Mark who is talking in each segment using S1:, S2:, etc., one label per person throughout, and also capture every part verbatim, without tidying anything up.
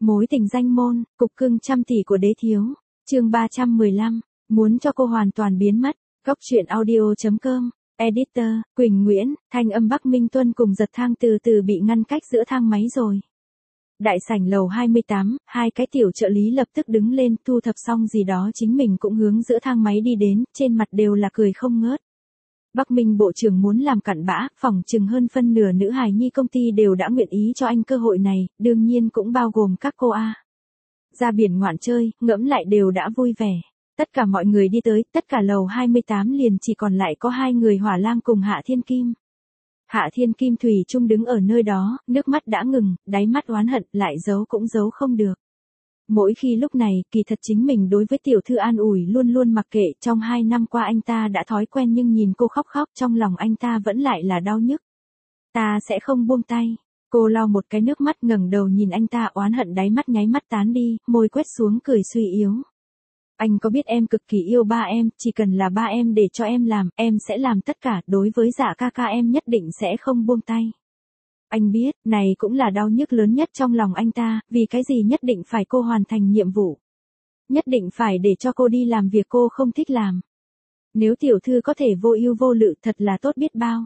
S1: Mối tình danh môn, cục cưng trăm tỷ của đế thiếu. Chương ba trăm mười lăm, muốn cho cô hoàn toàn biến mất. Góc truyện audio chấm com. Editor, Quỳnh Nguyễn, thanh âm Bắc Minh Tuân cùng Giật Thang từ từ bị ngăn cách giữa thang máy rồi. Đại sảnh lầu hai mươi tám, hai cái tiểu trợ lý lập tức đứng lên, thu thập xong gì đó chính mình cũng hướng giữa thang máy đi đến, trên mặt đều là cười không ngớt. Bắc Minh bộ trưởng muốn làm cặn bã, phỏng chừng hơn phân nửa nữ hài nhi công ty đều đã nguyện ý cho anh cơ hội này, đương nhiên cũng bao gồm các cô A. Ra biển ngoạn chơi, ngẫm lại đều đã vui vẻ. Tất cả mọi người đi tới, tất cả lầu hai mươi tám liền chỉ còn lại có hai người Hỏa Lang cùng Hạ Thiên Kim. Hạ Thiên Kim thủy chung đứng ở nơi đó, nước mắt đã ngừng, đáy mắt oán hận, lại giấu cũng giấu không được. Mỗi khi lúc này, kỳ thật chính mình đối với tiểu thư an ủi luôn luôn mặc kệ, trong hai năm qua anh ta đã thói quen nhưng nhìn cô khóc khóc trong lòng anh ta vẫn lại là đau nhức. Ta sẽ không buông tay. Cô lau một cái nước mắt ngẩng đầu nhìn anh ta oán hận đáy mắt nháy mắt tán đi, môi quét xuống cười suy yếu. Anh có biết em cực kỳ yêu ba em, chỉ cần là ba em để cho em làm, em sẽ làm tất cả, đối với Dạ ca ca em nhất định sẽ không buông tay. Anh biết, này cũng là đau nhức lớn nhất trong lòng anh ta, vì cái gì nhất định phải cô hoàn thành nhiệm vụ. Nhất định phải để cho cô đi làm việc cô không thích làm. Nếu tiểu thư có thể vô ưu vô lự thật là tốt biết bao.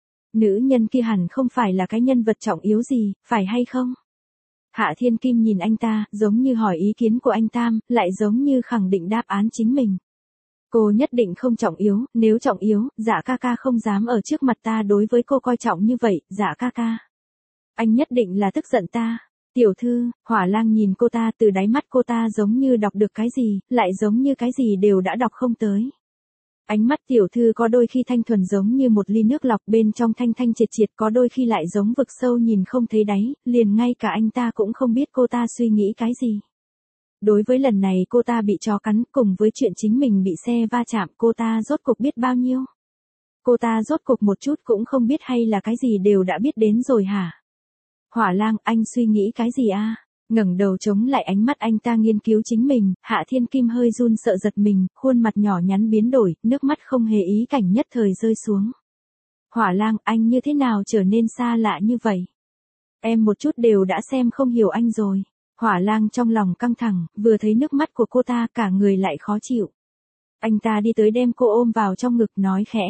S1: Nữ nhân kia hẳn không phải là cái nhân vật trọng yếu gì, phải hay không? Hạ Thiên Kim nhìn anh ta, giống như hỏi ý kiến của anh Tam, lại giống như khẳng định đáp án chính mình. Cô nhất định không trọng yếu, nếu trọng yếu, Dạ ca ca không dám ở trước mặt ta đối với cô coi trọng như vậy, Dạ ca ca. Anh nhất định là tức giận ta. Tiểu thư, Hỏa Lang nhìn cô ta, từ đáy mắt cô ta giống như đọc được cái gì, lại giống như cái gì đều đã đọc không tới. Ánh mắt tiểu thư có đôi khi thanh thuần giống như một ly nước lọc, bên trong thanh thanh triệt triệt, có đôi khi lại giống vực sâu nhìn không thấy đáy, liền ngay cả anh ta cũng không biết cô ta suy nghĩ cái gì. Đối với lần này cô ta bị chó cắn, cùng với chuyện chính mình bị xe va chạm, cô ta rốt cuộc biết bao nhiêu? Cô ta rốt cuộc một chút cũng không biết hay là cái gì đều đã biết đến rồi hả? Hỏa Lang, anh suy nghĩ cái gì a? Ngẩng đầu chống lại ánh mắt anh ta nghiên cứu chính mình, Hạ Thiên Kim hơi run sợ giật mình, khuôn mặt nhỏ nhắn biến đổi, nước mắt không hề ý cảnh nhất thời rơi xuống. Hỏa Lang, anh như thế nào trở nên xa lạ như vậy? Em một chút đều đã xem không hiểu anh rồi. Hỏa Lang trong lòng căng thẳng, vừa thấy nước mắt của cô ta cả người lại khó chịu. Anh ta đi tới đem cô ôm vào trong ngực nói khẽ.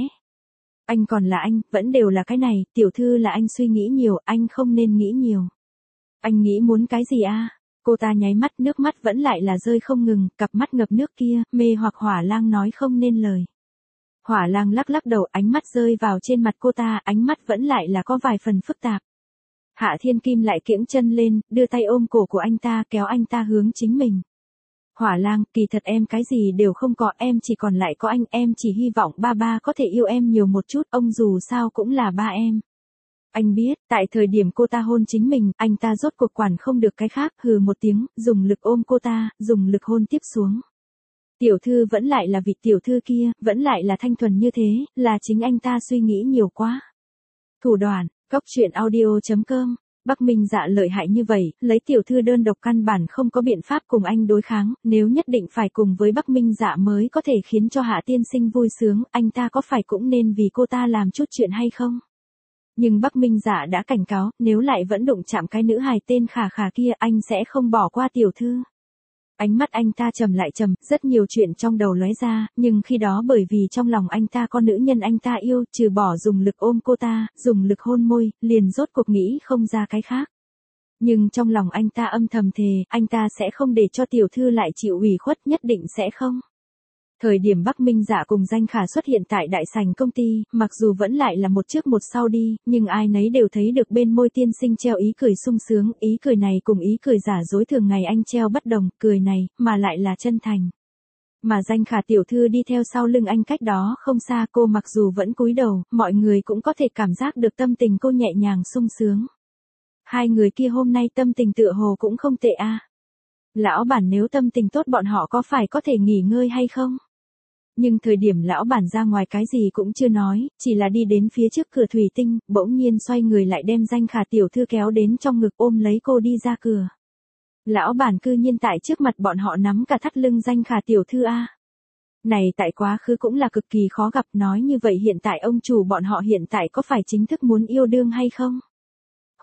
S1: Anh còn là anh, vẫn đều là cái này, tiểu thư là anh suy nghĩ nhiều, anh không nên nghĩ nhiều. Anh nghĩ muốn cái gì a? Cô ta nháy mắt, nước mắt vẫn lại là rơi không ngừng, cặp mắt ngập nước kia, mê hoặc Hỏa Lang nói không nên lời. Hỏa Lang lắc lắc đầu, ánh mắt rơi vào trên mặt cô ta, ánh mắt vẫn lại là có vài phần phức tạp. Hạ Thiên Kim lại kiễng chân lên, đưa tay ôm cổ của anh ta, kéo anh ta hướng chính mình. Hỏa Lang, kỳ thật em cái gì đều không có, em chỉ còn lại có anh, em chỉ hy vọng ba ba có thể yêu em nhiều một chút, ông dù sao cũng là ba em. Anh biết, tại thời điểm cô ta hôn chính mình, anh ta rốt cuộc quản không được cái khác, hừ một tiếng, dùng lực ôm cô ta, dùng lực hôn tiếp xuống. Tiểu thư vẫn lại là vị tiểu thư kia, vẫn lại là thanh thuần như thế, là chính anh ta suy nghĩ nhiều quá. Thủ đoạn, góc truyện audio chấm com. Bắc Minh Dạ lợi hại như vậy, lấy tiểu thư đơn độc căn bản không có biện pháp cùng anh đối kháng, nếu nhất định phải cùng với Bắc Minh Dạ mới có thể khiến cho Hạ tiên sinh vui sướng, anh ta có phải cũng nên vì cô ta làm chút chuyện hay không? Nhưng Bắc Minh Dạ đã cảnh cáo, nếu lại vẫn đụng chạm cái nữ hài tên khả khả kia, anh sẽ không bỏ qua tiểu thư. Ánh mắt anh ta trầm lại trầm, rất nhiều chuyện trong đầu lóe ra, nhưng khi đó bởi vì trong lòng anh ta có nữ nhân anh ta yêu, trừ bỏ dùng lực ôm cô ta, dùng lực hôn môi, liền rốt cuộc nghĩ không ra cái khác. Nhưng trong lòng anh ta âm thầm thề, anh ta sẽ không để cho tiểu thư lại chịu ủy khuất, nhất định sẽ không. Thời điểm Bắc Minh Dạ cùng Danh Khả xuất hiện tại đại sảnh công ty, mặc dù vẫn lại là một trước một sau đi, nhưng ai nấy đều thấy được bên môi tiên sinh treo ý cười sung sướng, ý cười này cùng ý cười giả dối thường ngày anh treo bất đồng, cười này, mà lại là chân thành. Mà Danh Khả tiểu thư đi theo sau lưng anh cách đó không xa, cô mặc dù vẫn cúi đầu, mọi người cũng có thể cảm giác được tâm tình cô nhẹ nhàng sung sướng. Hai người kia hôm nay tâm tình tựa hồ cũng không tệ a. Lão bản nếu tâm tình tốt bọn họ có phải có thể nghỉ ngơi hay không? Nhưng thời điểm lão bản ra ngoài cái gì cũng chưa nói, chỉ là đi đến phía trước cửa thủy tinh, bỗng nhiên xoay người lại đem Danh Khả tiểu thư kéo đến trong ngực ôm lấy cô đi ra cửa. Lão bản cư nhiên tại trước mặt bọn họ nắm cả thắt lưng Danh Khả tiểu thư a. Này tại quá khứ cũng là cực kỳ khó gặp, nói như vậy hiện tại ông chủ bọn họ hiện tại có phải chính thức muốn yêu đương hay không?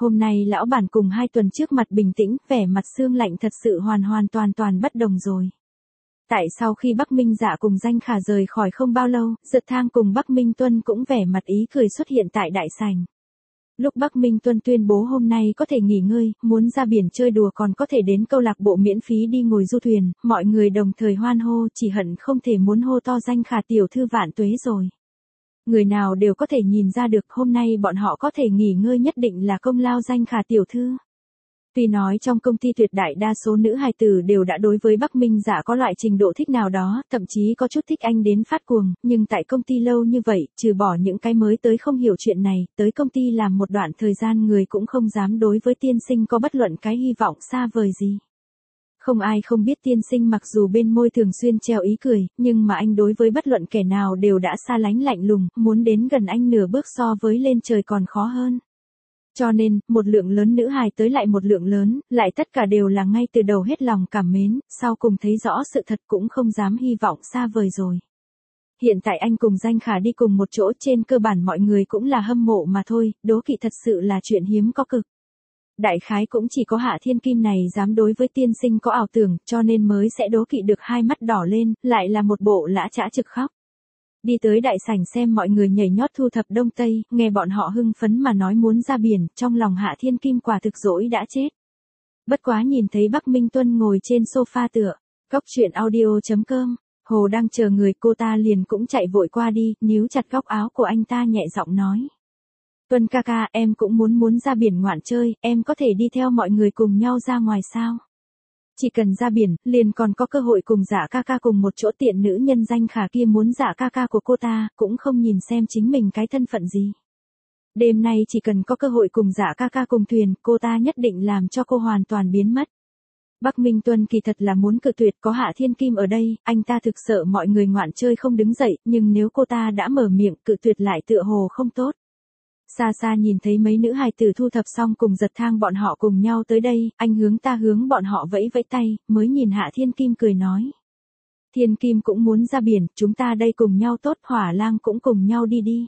S1: Hôm nay lão bản cùng hai tuần trước mặt bình tĩnh, vẻ mặt sương lạnh thật sự hoàn hoàn toàn toàn bất đồng rồi. Tại sau khi Bắc Minh Dạ cùng Danh Khả rời khỏi không bao lâu, Giật Thang cùng Bắc Minh Tuân cũng vẻ mặt ý cười xuất hiện tại đại sảnh. Lúc Bắc Minh Tuân tuyên bố hôm nay có thể nghỉ ngơi, muốn ra biển chơi đùa còn có thể đến câu lạc bộ miễn phí đi ngồi du thuyền, mọi người đồng thời hoan hô, chỉ hận không thể muốn hô to Danh Khả tiểu thư vạn tuế rồi. Người nào đều có thể nhìn ra được hôm nay bọn họ có thể nghỉ ngơi nhất định là công lao Danh Khả tiểu thư. Tuy nói trong công ty tuyệt đại đa số nữ hài tử đều đã đối với Bắc Minh Dạ có loại trình độ thích nào đó, thậm chí có chút thích anh đến phát cuồng, nhưng tại công ty lâu như vậy, trừ bỏ những cái mới tới không hiểu chuyện này, tới công ty làm một đoạn thời gian người cũng không dám đối với tiên sinh có bất luận cái hy vọng xa vời gì. Không ai không biết tiên sinh mặc dù bên môi thường xuyên treo ý cười, nhưng mà anh đối với bất luận kẻ nào đều đã xa lánh lạnh lùng, muốn đến gần anh nửa bước so với lên trời còn khó hơn. Cho nên, một lượng lớn nữ hài tới lại một lượng lớn, lại tất cả đều là ngay từ đầu hết lòng cảm mến, sau cùng thấy rõ sự thật cũng không dám hy vọng xa vời rồi. Hiện tại anh cùng Danh Khả đi cùng một chỗ, trên cơ bản mọi người cũng là hâm mộ mà thôi, đố kỵ thật sự là chuyện hiếm có cực. Đại khái cũng chỉ có Hạ Thiên Kim này dám đối với tiên sinh có ảo tưởng, cho nên mới sẽ đố kỵ được hai mắt đỏ lên, lại là một bộ lã chã trực khóc. Đi tới đại sảnh xem mọi người nhảy nhót thu thập đông tây, nghe bọn họ hưng phấn mà nói muốn ra biển, trong lòng Hạ Thiên Kim quả thực dỗi đã chết. Bất quá nhìn thấy Bắc Minh Tuân ngồi trên sofa tựa, góc truyện audio chấm com, Hồ đang chờ người, cô ta liền cũng chạy vội qua đi, níu chặt góc áo của anh ta nhẹ giọng nói. Tuân ca ca, em cũng muốn muốn ra biển ngoạn chơi, em có thể đi theo mọi người cùng nhau ra ngoài sao? Chỉ cần ra biển, liền còn có cơ hội cùng Dạ ca ca cùng một chỗ, tiện nữ nhân Danh Khả kia muốn Dạ ca ca của cô ta, cũng không nhìn xem chính mình cái thân phận gì. Đêm nay chỉ cần có cơ hội cùng Dạ ca ca cùng thuyền, cô ta nhất định làm cho cô hoàn toàn biến mất. Bắc Minh Tuân kỳ thật là muốn cự tuyệt, có Hạ Thiên Kim ở đây, anh ta thực sợ mọi người ngoạn chơi không đứng dậy, nhưng nếu cô ta đã mở miệng cự tuyệt lại tựa hồ không tốt. Xa xa nhìn thấy mấy nữ hài tử thu thập xong cùng Giật Thang bọn họ cùng nhau tới đây, anh hướng ta hướng bọn họ vẫy vẫy tay, mới nhìn Hạ Thiên Kim cười nói. Thiên Kim cũng muốn ra biển, chúng ta đây cùng nhau tốt, Hỏa Lang cũng cùng nhau đi đi.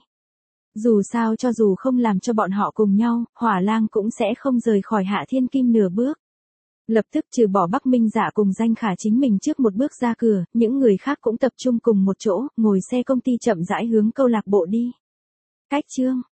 S1: Dù sao cho dù không làm cho bọn họ cùng nhau, Hỏa Lang cũng sẽ không rời khỏi Hạ Thiên Kim nửa bước. Lập tức trừ bỏ Bắc Minh Dạ cùng Danh Khả chính mình trước một bước ra cửa, những người khác cũng tập trung cùng một chỗ, ngồi xe công ty chậm rãi hướng câu lạc bộ đi. Cách chương